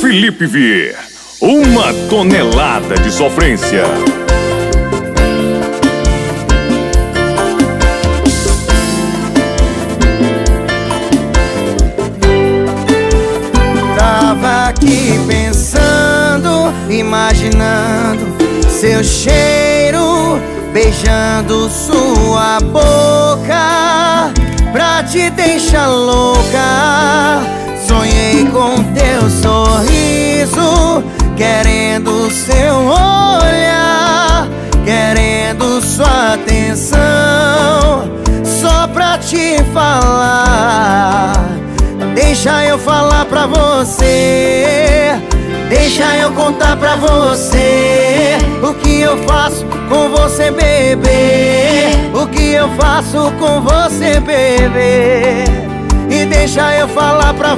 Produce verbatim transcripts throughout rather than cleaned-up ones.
Felipe Vier, uma tonelada de sofrência. Tava aqui pensando, imaginando seu cheiro, beijando sua boca pra te deixar louca. Sonhei com teu sorriso, querendo seu olhar, querendo sua atenção, só pra te falar. Deixa eu falar pra você, deixa eu contar pra você o que eu faço com você, bebê. O que eu faço com você, bebê. E deixa eu falar pra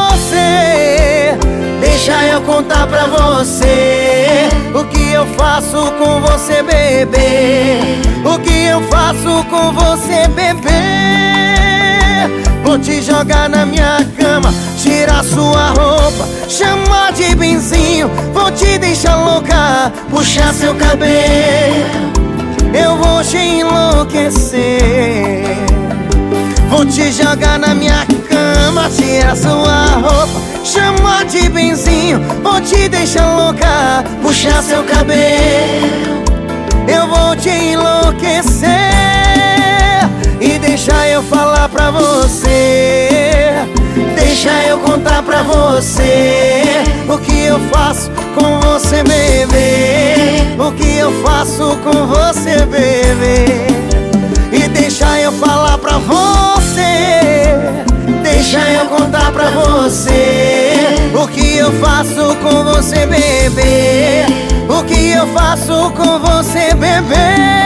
você, deixa eu contar pra você o que eu faço com você, bebê. O que eu faço com você, bebê. Vou te jogar na minha cama, tirar sua roupa, chamar de benzinho, vou te deixar louca, puxar seu cabelo, eu vou te enlouquecer. Vou te jogar na minha cama, tirar sua roupa, chamar de benzinho, vou te deixar louca, puxar seu cabelo, eu vou te enlouquecer. E deixa eu falar pra você, deixa eu contar pra você o que eu faço com você, bebê. O que eu faço com você, bebê. E deixa eu falar pra você, deixa eu contar pra você o que eu faço com você, bebê. O que eu faço com você, bebê.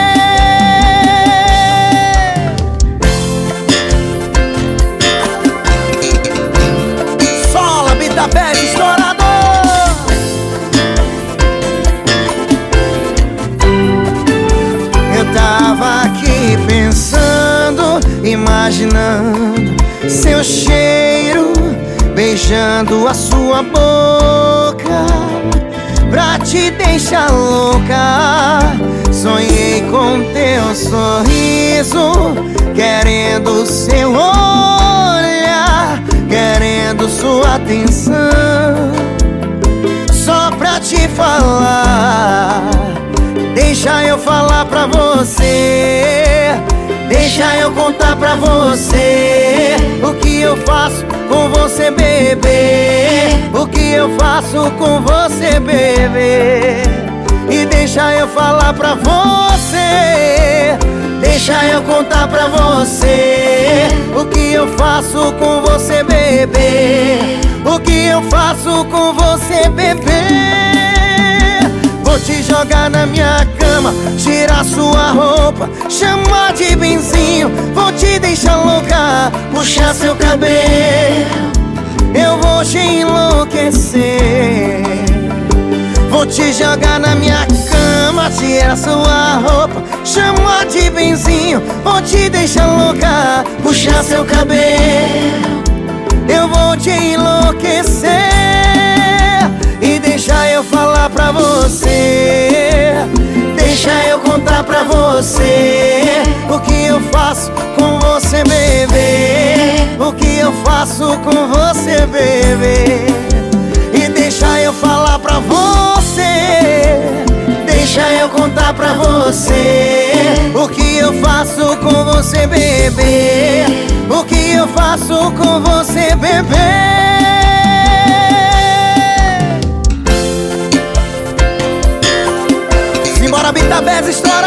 Pede estourador. Eu tava aqui pensando, imaginando seu cheiro, beijando a sua boca pra te deixar louca. Sonhei com teu sorriso, querendo seu olhar, querendo sua atenção, só pra te falar. Deixa eu falar pra você, deixa eu contar pra você o que eu faço com você, bebê. O que eu faço com você, bebê. E deixa eu falar pra você, deixa eu contar pra você o que eu faço com você, bebê. O que eu faço com você, bebê. Vou te jogar na minha cama, tirar sua roupa, chamar de benzinho, vou te deixar louca, puxar seu cabelo, eu vou te enlouquecer. Vou te jogar na minha cama, tirar sua roupa, chamar de benzinho, vou te deixar louca, puxar seu cabelo, eu vou te enlouquecer. E deixa eu falar pra você, deixa eu contar pra você o que eu faço com você, bebê. O que eu faço com você, bebê. E deixa eu falar pra você, deixa eu contar pra você o que eu faço com você, bebê. O que eu faço com você, bebê. Simbora, Bita Bez, história.